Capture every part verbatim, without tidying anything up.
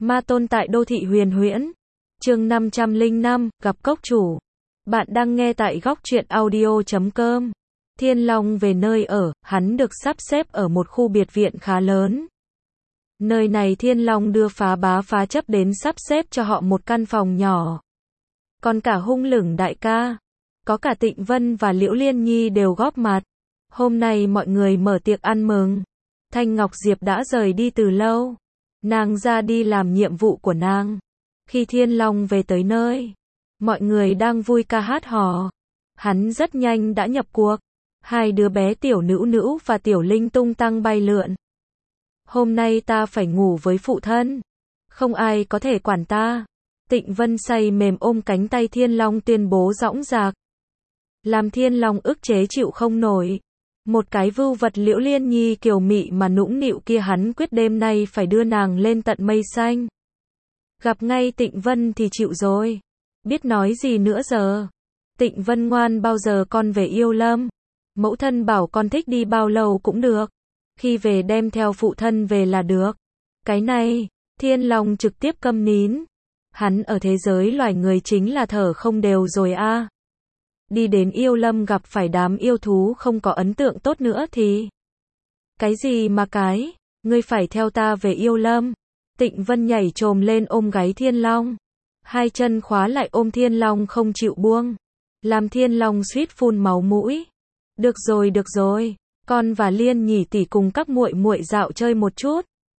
Ma tôn tại đô thị huyền huyễn. Chương năm trăm lẻ năm, gặp cốc chủ. Bạn đang nghe tại góc truyện audio chấm com. Thiên Long về nơi ở, hắn được sắp xếp ở một khu biệt viện khá lớn. Nơi này Thiên Long đưa phá bá phá chấp đến sắp xếp cho họ một căn phòng nhỏ. Còn cả hung lửng đại ca, có cả Tịnh Vân và Liễu Liên Nhi đều góp mặt. Hôm nay mọi người mở tiệc ăn mừng. Thanh Ngọc Diệp đã rời đi từ lâu. Nàng ra đi làm nhiệm vụ của nàng. Khi Thiên Long về tới nơi, mọi người đang vui ca hát hò. Hắn rất nhanh đã nhập cuộc. Hai đứa bé Tiểu Nữu Nữu và Tiểu Linh tung tăng bay lượn. Hôm nay ta phải ngủ với phụ thân. Không ai có thể quản ta. Tịnh Vân say mềm ôm cánh tay Thiên Long tuyên bố dõng dạc. Làm Thiên Long ức chế chịu không nổi. Một cái vưu vật Liễu Liên Nhi kiều mị mà nũng nịu kia hắn quyết đêm nay phải đưa nàng lên tận mây xanh. Gặp ngay Tịnh Vân thì chịu rồi. Biết nói gì nữa giờ. Tịnh Vân ngoan, bao giờ con về Yêu Lâm? Mẫu thân bảo con thích đi bao lâu cũng được. Khi về đem theo phụ thân về là được. Cái này, Thiên Long trực tiếp câm nín. Hắn ở thế giới loài người chính là thở không đều rồi a. À. Đi đến Yêu Lâm gặp phải đám yêu thú không có ấn tượng tốt nữa thì. Cái gì mà cái, ngươi phải theo ta về Yêu Lâm. Tịnh Vân nhảy chồm lên ôm gáy Thiên Long. Hai chân khóa lại ôm Thiên Long không chịu buông. Làm Thiên Long suýt phun máu mũi. Được rồi được rồi, con và Liên Nhỉ tỷ cùng các muội muội dạo chơi một chút.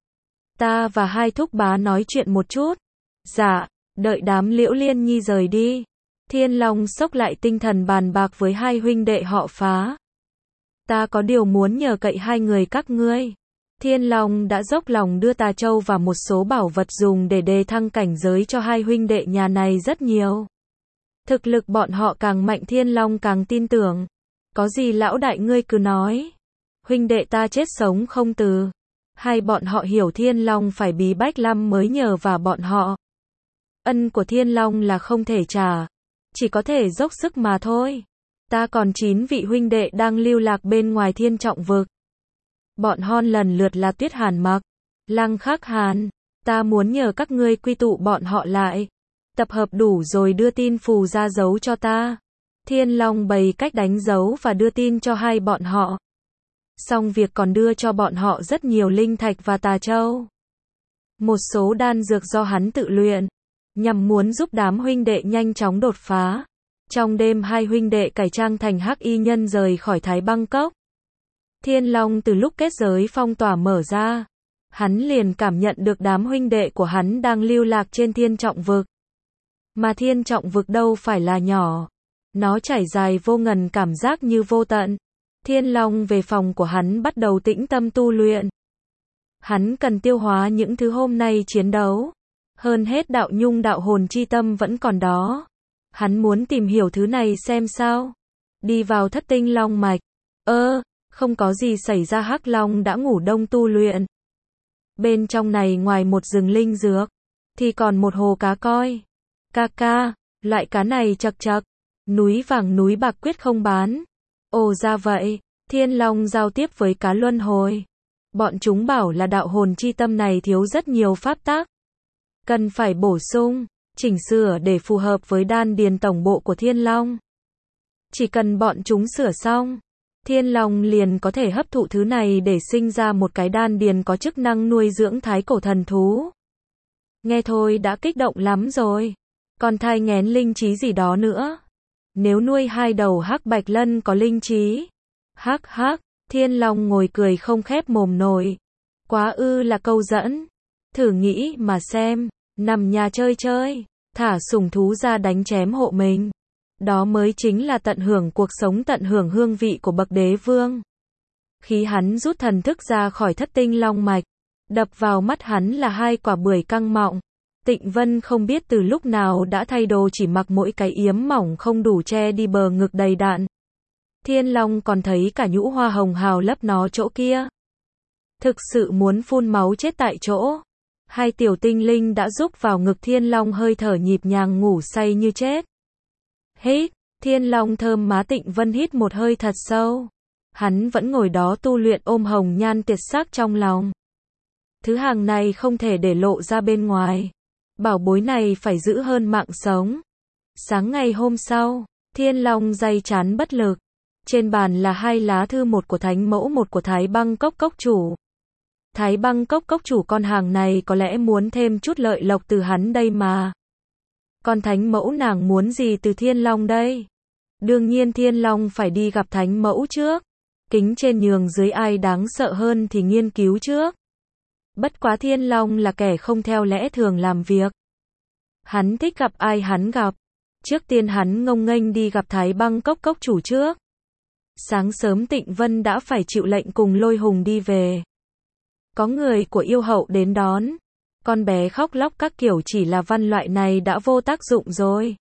Ta và hai thúc bá nói chuyện một chút. Dạ, đợi đám Liễu Liên Nhi rời đi. Thiên Long xốc lại tinh thần bàn bạc với hai huynh đệ họ Phá. Ta có điều muốn nhờ cậy hai người các ngươi. Thiên Long đã dốc lòng đưa Tà Châu và một số bảo vật dùng để đề thăng cảnh giới cho hai huynh đệ nhà này rất nhiều. Thực lực bọn họ càng mạnh Thiên Long càng tin tưởng. Có gì lão đại ngươi cứ nói. Huynh đệ ta chết sống không từ. Hai bọn họ hiểu Thiên Long phải bí bách lắm mới nhờ vào bọn họ. Ân của Thiên Long là không thể trả. Chỉ có thể dốc sức mà thôi. Ta còn chín vị huynh đệ đang lưu lạc bên ngoài Thiên Trọng Vực. Bọn hon lần lượt là Tuyết Hàn Mặc, Lăng Khắc Hàn. Ta muốn nhờ các ngươi quy tụ bọn họ lại. Tập hợp đủ rồi đưa tin phù ra dấu cho ta. Thiên Long bày cách đánh dấu và đưa tin cho hai bọn họ. Xong việc còn đưa cho bọn họ rất nhiều linh thạch và Tà Châu. Một số đan dược do hắn tự luyện. Nhằm muốn giúp đám huynh đệ nhanh chóng đột phá. Trong đêm hai huynh đệ cải trang thành hắc y nhân rời khỏi Thái Băng Cốc. Thiên Long từ lúc kết giới phong tỏa mở ra. Hắn liền cảm nhận được đám huynh đệ của hắn đang lưu lạc trên Thiên Trọng Vực. Mà Thiên Trọng Vực đâu phải là nhỏ. Nó trải dài vô ngần cảm giác như vô tận. Thiên Long về phòng của hắn bắt đầu tĩnh tâm tu luyện. Hắn cần tiêu hóa những thứ hôm nay chiến đấu. Hơn hết đạo nhung đạo hồn chi tâm vẫn còn đó. Hắn muốn tìm hiểu thứ này xem sao. Đi vào thất tinh long mạch. Ơ, không có gì xảy ra, Hắc Long đã ngủ đông tu luyện. Bên trong này ngoài một rừng linh dược, thì còn một hồ cá coi. Ca ca, loại cá này chật chật. Núi vàng núi bạc quyết không bán. Ồ ra vậy, Thiên Long giao tiếp với cá luân hồi. Bọn chúng bảo là đạo hồn chi tâm này thiếu rất nhiều pháp tác. Cần phải bổ sung, chỉnh sửa để phù hợp với đan điền tổng bộ của Thiên Long. Chỉ cần bọn chúng sửa xong, Thiên Long liền có thể hấp thụ thứ này để sinh ra một cái đan điền có chức năng nuôi dưỡng thái cổ thần thú. Nghe thôi đã kích động lắm rồi. Còn thai nghén linh trí gì đó nữa. Nếu nuôi hai đầu hắc bạch lân có linh trí. Hắc hắc, Thiên Long ngồi cười không khép mồm nổi. Quá ư là câu dẫn. Thử nghĩ mà xem, nằm nhà chơi chơi, thả sủng thú ra đánh chém hộ mình. Đó mới chính là tận hưởng cuộc sống, tận hưởng hương vị của bậc đế vương. Khi hắn rút thần thức ra khỏi thất tinh long mạch, đập vào mắt hắn là hai quả bưởi căng mọng. Tịnh Vân không biết từ lúc nào đã thay đồ, chỉ mặc mỗi cái yếm mỏng không đủ che đi bờ ngực đầy đặn. Thiên Long còn thấy cả nhũ hoa hồng hào lấp nó chỗ kia. Thực sự muốn phun máu chết tại chỗ. Hai tiểu tinh linh đã rúc vào ngực Thiên Long, hơi thở nhịp nhàng ngủ say như chết. Hít, Thiên Long thơm má Tịnh Vân hít một hơi thật sâu. Hắn vẫn ngồi đó tu luyện ôm hồng nhan tuyệt sắc trong lòng. Thứ hàng này không thể để lộ ra bên ngoài. Bảo bối này phải giữ hơn mạng sống. Sáng ngày hôm sau, Thiên Long day chán bất lực. Trên bàn là hai lá thư, một của Thánh Mẫu, một của Thái Băng Cốc Cốc chủ. Thái Băng Cốc Cốc chủ con hàng này có lẽ muốn thêm chút lợi lộc từ hắn đây mà. Còn Thánh Mẫu nàng muốn gì từ Thiên Long đây? Đương nhiên Thiên Long phải đi gặp Thánh Mẫu trước. Kính trên nhường dưới, ai đáng sợ hơn thì nghiên cứu trước. Bất quá Thiên Long là kẻ không theo lẽ thường làm việc. Hắn thích gặp ai hắn gặp. Trước tiên hắn ngông nghênh đi gặp Thái Băng Cốc Cốc chủ trước. Sáng sớm Tịnh Vân đã phải chịu lệnh cùng Lôi Hùng đi về. Có người của yêu hậu đến đón. Con bé khóc lóc các kiểu, chỉ là văn loại này đã vô tác dụng rồi.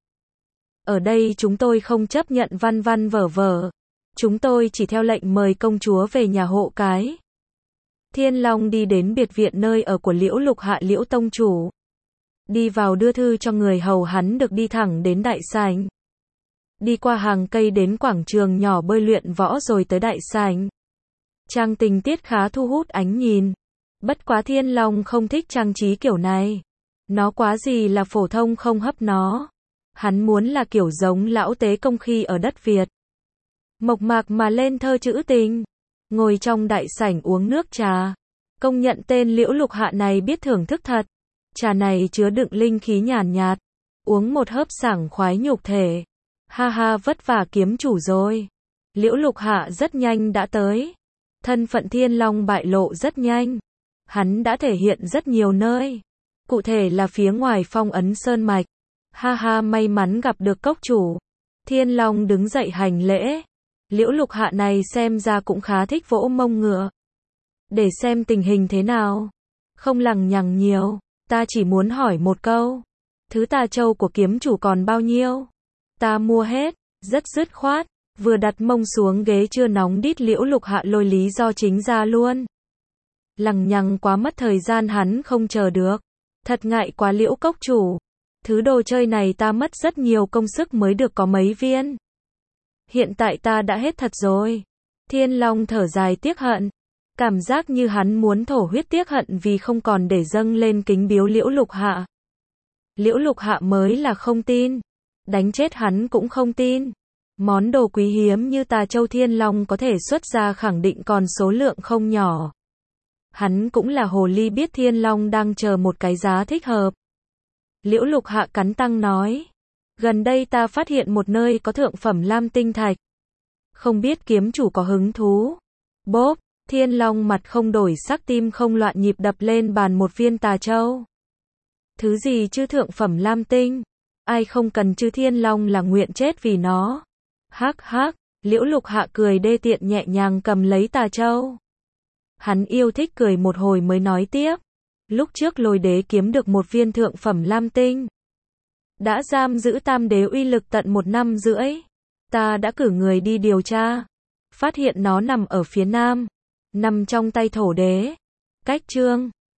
Ở đây chúng tôi không chấp nhận văn văn vở vở. Chúng tôi chỉ theo lệnh mời công chúa về nhà hộ cái. Thiên Long đi đến biệt viện nơi ở của Liễu Lục Hạ Liễu tông chủ. Đi vào đưa thư cho người hầu, hắn được đi thẳng đến đại sảnh. Đi qua hàng cây đến quảng trường nhỏ bơi luyện võ rồi tới đại sảnh. Trang tình tiết khá thu hút ánh nhìn. Bất quá Thiên Long không thích trang trí kiểu này. Nó quá gì là phổ thông, không hấp nó. Hắn muốn là kiểu giống lão tế công khi ở đất Việt. Mộc mạc mà lên thơ trữ tình. Ngồi trong đại sảnh uống nước trà. Công nhận tên Liễu Lục Hạ này biết thưởng thức thật. Trà này chứa đựng linh khí nhàn nhạt. Uống một hớp sảng khoái nhục thể. Ha ha, vất vả kiếm chủ rồi. Liễu Lục Hạ rất nhanh đã tới. Thân phận Thiên Long bại lộ rất nhanh. Hắn đã thể hiện rất nhiều nơi. Cụ thể là phía ngoài phong ấn sơn mạch. Ha ha, may mắn gặp được cốc chủ. Thiên Long đứng dậy hành lễ. Liễu Lục Hạ này xem ra cũng khá thích vỗ mông ngựa. Để xem tình hình thế nào. Không lằng nhằng nhiều. Ta chỉ muốn hỏi một câu. Thứ tà châu của kiếm chủ còn bao nhiêu? Ta mua hết. Rất dứt khoát. Vừa đặt mông xuống ghế chưa nóng đít, Liễu Lục Hạ lôi lý do chính ra luôn. Lằng nhằng quá mất thời gian, hắn không chờ được. Thật ngại quá Liễu cốc chủ. Thứ đồ chơi này ta mất rất nhiều công sức mới được có mấy viên. Hiện tại ta đã hết thật rồi. Thiên Long thở dài tiếc hận. Cảm giác như hắn muốn thổ huyết tiếc hận vì không còn để dâng lên kính biếu Liễu Lục Hạ. Liễu Lục Hạ mới là không tin. Đánh chết hắn cũng không tin. Món đồ quý hiếm như tà châu Thiên Long có thể xuất ra khẳng định còn số lượng không nhỏ. Hắn cũng là hồ ly biết Thiên Long đang chờ một cái giá thích hợp. Liễu Lục Hạ cắn răng nói. Gần đây ta phát hiện một nơi có thượng phẩm lam tinh thạch. Không biết kiếm chủ có hứng thú. Bốp, Thiên Long mặt không đổi sắc, tim không loạn nhịp đập lên bàn một viên tà châu. Thứ gì chứ thượng phẩm lam tinh? Ai không cần chứ, Thiên Long là nguyện chết vì nó. Hắc hắc, Liễu Lục Hạ cười đê tiện nhẹ nhàng cầm lấy tà châu. Hắn yêu thích cười một hồi mới nói tiếp. Lúc trước Lôi đế kiếm được một viên thượng phẩm lam tinh. Đã giam giữ tam đế uy lực tận một năm rưỡi. Ta đã cử người đi điều tra. Phát hiện nó nằm ở phía nam. Nằm trong tay thổ đế. Cách chương